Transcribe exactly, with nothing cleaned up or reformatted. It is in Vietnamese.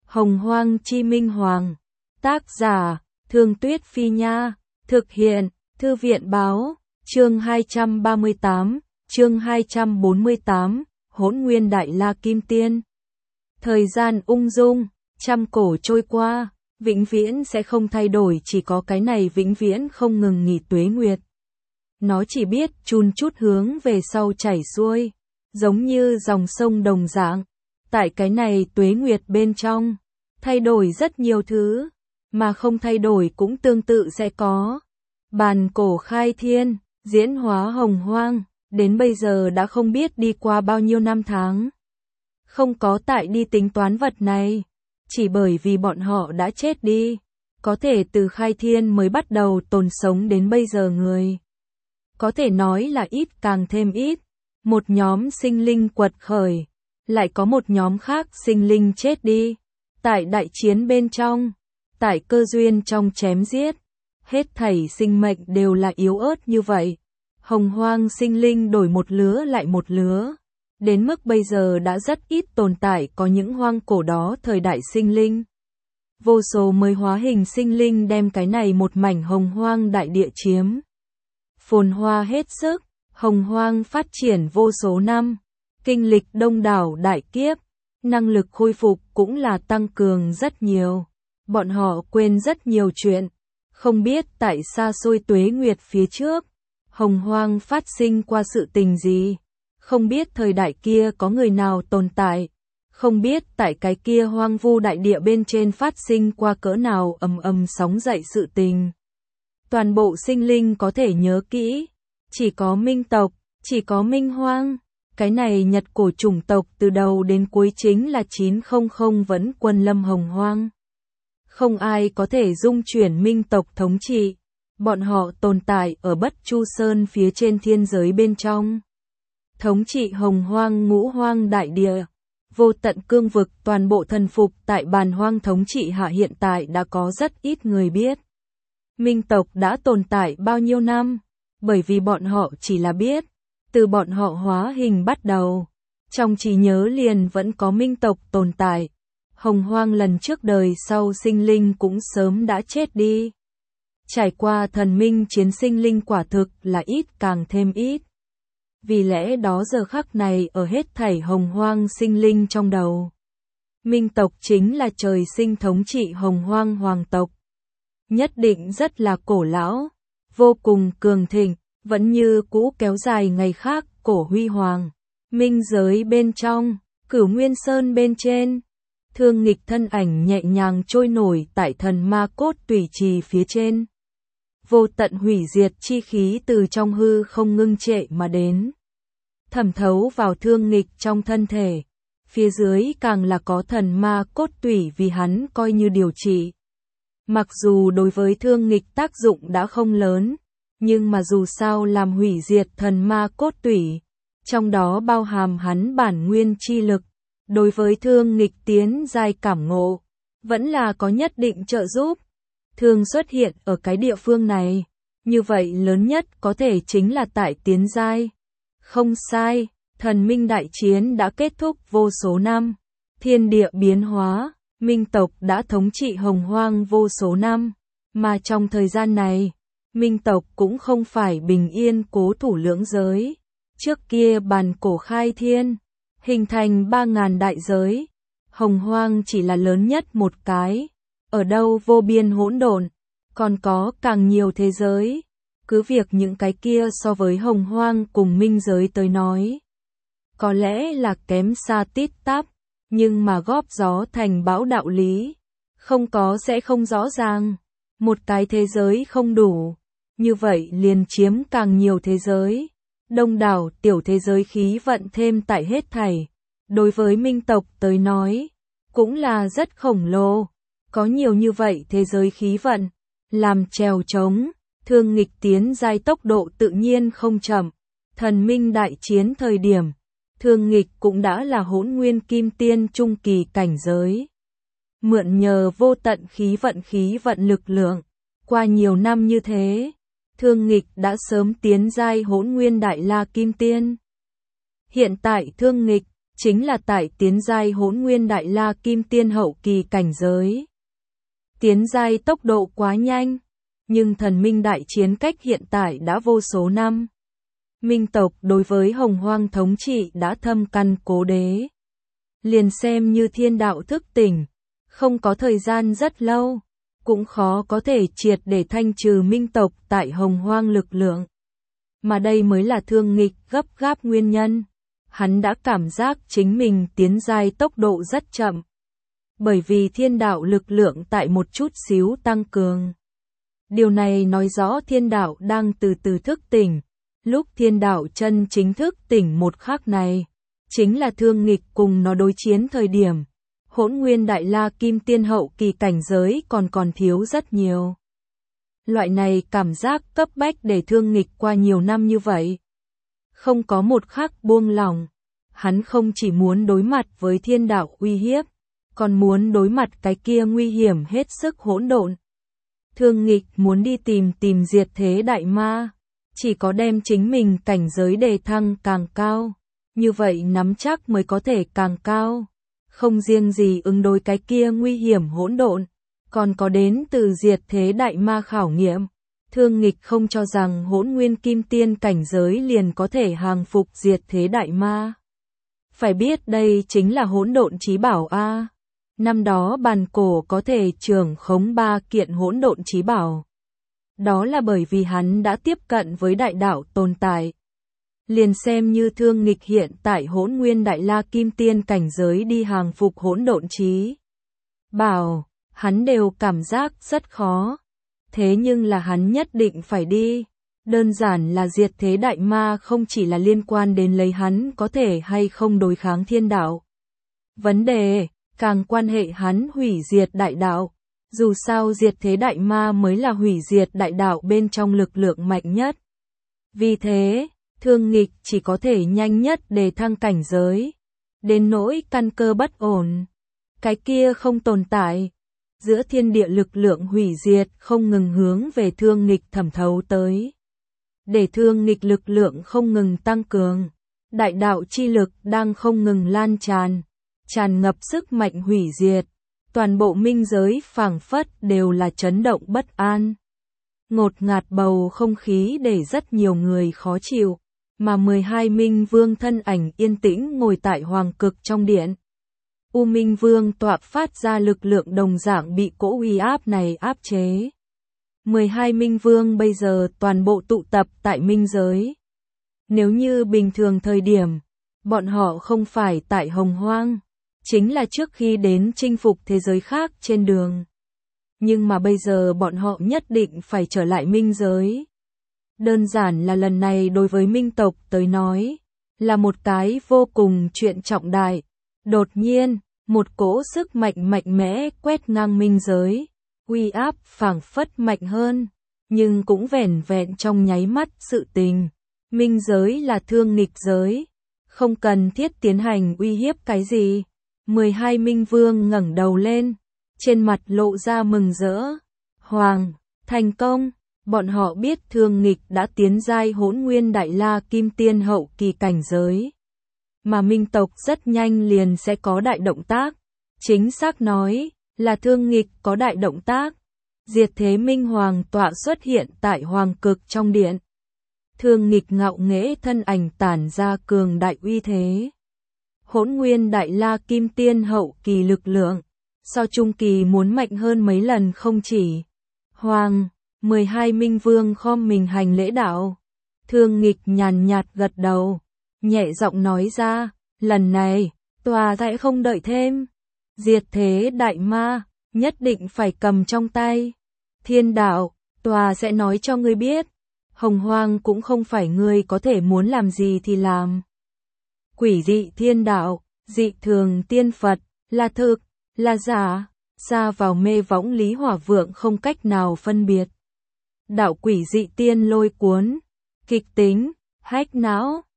Hồng Hoang Chi Minh Hoàng. Tác giả, Thương Tuyết Phi Nha. Thực hiện, Thư viện Báo. Chương hai trăm ba mươi tám, chương hai trăm bốn mươi tám, Hỗn Nguyên Đại La Kim Tiên. Thời gian ung dung, trăm cổ trôi qua, vĩnh viễn sẽ không thay đổi, chỉ có cái này vĩnh viễn không ngừng nghỉ tuế nguyệt. Nó chỉ biết chun chút hướng về sau chảy xuôi, giống như dòng sông đồng dạng. Tại cái này tuế nguyệt bên trong, thay đổi rất nhiều thứ, mà không thay đổi cũng tương tự sẽ có. Bàn cổ khai thiên, diễn hóa hồng hoang, đến bây giờ đã không biết đi qua bao nhiêu năm tháng. Không có tại đi tính toán vật này, chỉ bởi vì bọn họ đã chết đi. Có thể từ khai thiên mới bắt đầu tồn sống đến bây giờ người. Có thể nói là ít càng thêm ít. Một nhóm sinh linh quật khởi, lại có một nhóm khác sinh linh chết đi. Tại đại chiến bên trong, tại cơ duyên trong chém giết, hết thảy sinh mệnh đều là yếu ớt như vậy. Hồng hoang sinh linh đổi một lứa lại một lứa, đến mức bây giờ đã rất ít tồn tại có những hoang cổ đó thời đại sinh linh. Vô số mới hóa hình sinh linh đem cái này một mảnh hồng hoang đại địa chiếm. Phồn hoa hết sức, hồng hoang phát triển vô số năm, kinh lịch đông đảo đại kiếp, năng lực khôi phục cũng là tăng cường rất nhiều. Bọn họ quên rất nhiều chuyện, không biết tại xa xôi tuế nguyệt phía trước, hồng hoang phát sinh qua sự tình gì, không biết thời đại kia có người nào tồn tại, không biết tại cái kia hoang vu đại địa bên trên phát sinh qua cỡ nào ầm ầm sóng dậy sự tình. Toàn bộ sinh linh có thể nhớ kỹ, chỉ có minh tộc, chỉ có minh hoang. Cái này nhật cổ chủng tộc từ đầu đến cuối chính là chín không không vẫn quân lâm hồng hoang. Không ai có thể dung chuyển minh tộc thống trị. Bọn họ tồn tại ở Bất Chu Sơn phía trên thiên giới bên trong. Thống trị hồng hoang ngũ hoang đại địa. Vô tận cương vực toàn bộ thần phục tại bàn hoang thống trị hạ hiện tại đã có rất ít người biết. Minh tộc đã tồn tại bao nhiêu năm, bởi vì bọn họ chỉ là biết. Từ bọn họ hóa hình bắt đầu, trong trí nhớ liền vẫn có minh tộc tồn tại. Hồng hoang lần trước đời sau sinh linh cũng sớm đã chết đi. Trải qua thần minh chiến sinh linh quả thực là ít càng thêm ít. Vì lẽ đó giờ khắc này ở hết thảy hồng hoang sinh linh trong đầu. Minh tộc chính là trời sinh thống trị hồng hoang hoàng tộc. Nhất định rất là cổ lão, vô cùng cường thịnh. Vẫn như cũ kéo dài ngày khác cổ huy hoàng. Minh giới bên trong, Cửu Nguyên Sơn bên trên, Thương Nghịch thân ảnh nhẹ nhàng trôi nổi tại thần ma cốt tủy trì phía trên. Vô tận hủy diệt chi khí từ trong hư không ngưng trệ mà đến, thẩm thấu vào Thương Nghịch trong thân thể. Phía dưới càng là có thần ma cốt tủy vì hắn coi như điều trị. Mặc dù đối với Thương Nghịch tác dụng đã không lớn, nhưng mà dù sao làm hủy diệt thần ma cốt tủy, trong đó bao hàm hắn bản nguyên chi lực, đối với Thương Nghịch tiến giai cảm ngộ, vẫn là có nhất định trợ giúp. Thương xuất hiện ở cái địa phương này, như vậy lớn nhất có thể chính là tại tiến giai. Không sai, thần minh đại chiến đã kết thúc vô số năm, thiên địa biến hóa, minh tộc đã thống trị hồng hoang vô số năm, mà trong thời gian này, minh tộc cũng không phải bình yên cố thủ lưỡng giới. Trước kia bàn cổ khai thiên, hình thành ba ngàn đại giới. Hồng hoang chỉ là lớn nhất một cái. Ở đâu vô biên hỗn độn, còn có càng nhiều thế giới. Cứ việc những cái kia so với hồng hoang cùng minh giới tới nói, có lẽ là kém xa tít tắp, nhưng mà góp gió thành bão đạo lý. Không có sẽ không rõ ràng. Một cái thế giới không đủ. Như vậy liền chiếm càng nhiều thế giới. Đông đảo tiểu thế giới khí vận thêm tại hết thảy. Đối với minh tộc tới nói, cũng là rất khổng lồ. Có nhiều như vậy thế giới khí vận, làm trèo trống, Thương Nghịch tiến giai tốc độ tự nhiên không chậm. Thần minh đại chiến thời điểm, Thương Nghịch cũng đã là hỗn nguyên kim tiên trung kỳ cảnh giới. Mượn nhờ vô tận khí vận khí vận lực lượng, qua nhiều năm như thế, Thương Nghịch đã sớm tiến giai hỗn nguyên đại la kim tiên. Hiện tại Thương Nghịch chính là tại tiến giai Hỗn Nguyên Đại La Kim Tiên hậu kỳ cảnh giới. Tiến giai tốc độ quá nhanh, nhưng thần minh đại chiến cách hiện tại đã vô số năm. Minh tộc đối với Hồng Hoang thống trị đã thâm căn cố đế. Liền xem như thiên đạo thức tỉnh, không có thời gian rất lâu, cũng khó có thể triệt để thanh trừ Minh tộc tại Hồng Hoang lực lượng. Mà đây mới là Thương Nghịch gấp gáp nguyên nhân. Hắn đã cảm giác chính mình tiến giai tốc độ rất chậm. Bởi vì thiên đạo lực lượng tại một chút xíu tăng cường. Điều này nói rõ thiên đạo đang từ từ thức tỉnh. Lúc thiên đạo chân chính thức tỉnh một khắc này, chính là Thương Nghịch cùng nó đối chiến thời điểm. Hỗn Nguyên Đại La Kim Tiên hậu kỳ cảnh giới còn còn thiếu rất nhiều. Loại này cảm giác cấp bách để Thương Nghịch qua nhiều năm như vậy. Không có một khắc buông lỏng. Hắn không chỉ muốn đối mặt với thiên đạo uy hiếp, còn muốn đối mặt cái kia nguy hiểm hết sức hỗn độn. Thương Nghịch muốn đi tìm tìm diệt thế đại ma. Chỉ có đem chính mình cảnh giới đề thăng càng cao. Như vậy nắm chắc mới có thể càng cao. Không riêng gì ứng đối cái kia nguy hiểm hỗn độn, còn có đến từ diệt thế đại ma khảo nghiệm. Thương Nghịch không cho rằng Hỗn Nguyên Kim Tiên cảnh giới liền có thể hàng phục diệt thế đại ma. Phải biết đây chính là hỗn độn chí bảo a. Năm đó bàn cổ có thể trưởng khống ba kiện hỗn độn chí bảo. Đó là bởi vì hắn đã tiếp cận với đại đạo tồn tại. Liền xem như Thương Nghịch hiện tại Hỗn Nguyên Đại La Kim Tiên cảnh giới đi hàng phục hỗn độn chí bảo, hắn đều cảm giác rất khó. Thế nhưng là hắn nhất định phải đi. Đơn giản là diệt thế đại ma không chỉ là liên quan đến lấy hắn có thể hay không đối kháng thiên đạo. Vấn đề, càng quan hệ hắn hủy diệt đại đạo. Dù sao diệt thế đại ma mới là hủy diệt đại đạo bên trong lực lượng mạnh nhất. Vì thế, Thương Nghịch chỉ có thể nhanh nhất đề thăng cảnh giới. Đến nỗi căn cơ bất ổn. Cái kia không tồn tại. Giữa thiên địa lực lượng hủy diệt không ngừng hướng về Thương Nghịch thẩm thấu tới. Để Thương Nghịch lực lượng không ngừng tăng cường. Đại đạo chi lực đang không ngừng lan tràn. Tràn ngập sức mạnh hủy diệt. Toàn bộ minh giới phảng phất đều là chấn động bất an. Ngột ngạt bầu không khí để rất nhiều người khó chịu. Mà mười hai Minh Vương thân ảnh yên tĩnh ngồi tại Hoàng Cực trong điện. U Minh Vương tọa phát ra lực lượng đồng dạng bị cỗ uy áp này áp chế. mười hai Minh Vương bây giờ toàn bộ tụ tập tại minh giới. Nếu như bình thường thời điểm, bọn họ không phải tại Hồng Hoang, chính là trước khi đến chinh phục thế giới khác trên đường. Nhưng mà bây giờ bọn họ nhất định phải trở lại minh giới. Đơn giản là lần này đối với minh tộc tới nói, là một cái vô cùng chuyện trọng đại. Đột nhiên, một cỗ sức mạnh mạnh mẽ quét ngang minh giới, uy áp phảng phất mạnh hơn, nhưng cũng vẻn vẹn trong nháy mắt sự tình. Minh giới là Thương Nghịch giới, không cần thiết tiến hành uy hiếp cái gì. mười hai Minh Vương ngẩng đầu lên, trên mặt lộ ra mừng rỡ. Hoàng, thành công, bọn họ biết Thương Nghịch đã tiến giai Hỗn Nguyên Đại La Kim Tiên hậu kỳ cảnh giới. Mà Minh tộc rất nhanh liền sẽ có đại động tác. Chính xác nói, là Thương Nghịch có đại động tác. Diệt thế Minh Hoàng tọa xuất hiện tại Hoàng Cực trong điện. Thương Nghịch ngạo nghễ thân ảnh tản ra cường đại uy thế. Hỗn Nguyên Đại La Kim Tiên hậu kỳ lực lượng, so trung kỳ muốn mạnh hơn mấy lần không chỉ. Hoàng, mười hai Minh Vương khom mình hành lễ đạo. Thương Nghịch nhàn nhạt gật đầu, nhẹ giọng nói ra, lần này, tòa sẽ không đợi thêm. Diệt thế đại ma, nhất định phải cầm trong tay. Thiên đạo, tòa sẽ nói cho ngươi biết. Hồng Hoang cũng không phải ngươi có thể muốn làm gì thì làm. Quỷ dị thiên đạo, dị thường tiên Phật, là thực, là giả, xa vào mê võng Lý Hỏa Vượng không cách nào phân biệt. Đạo quỷ dị tiên lôi cuốn, kịch tính, hách não,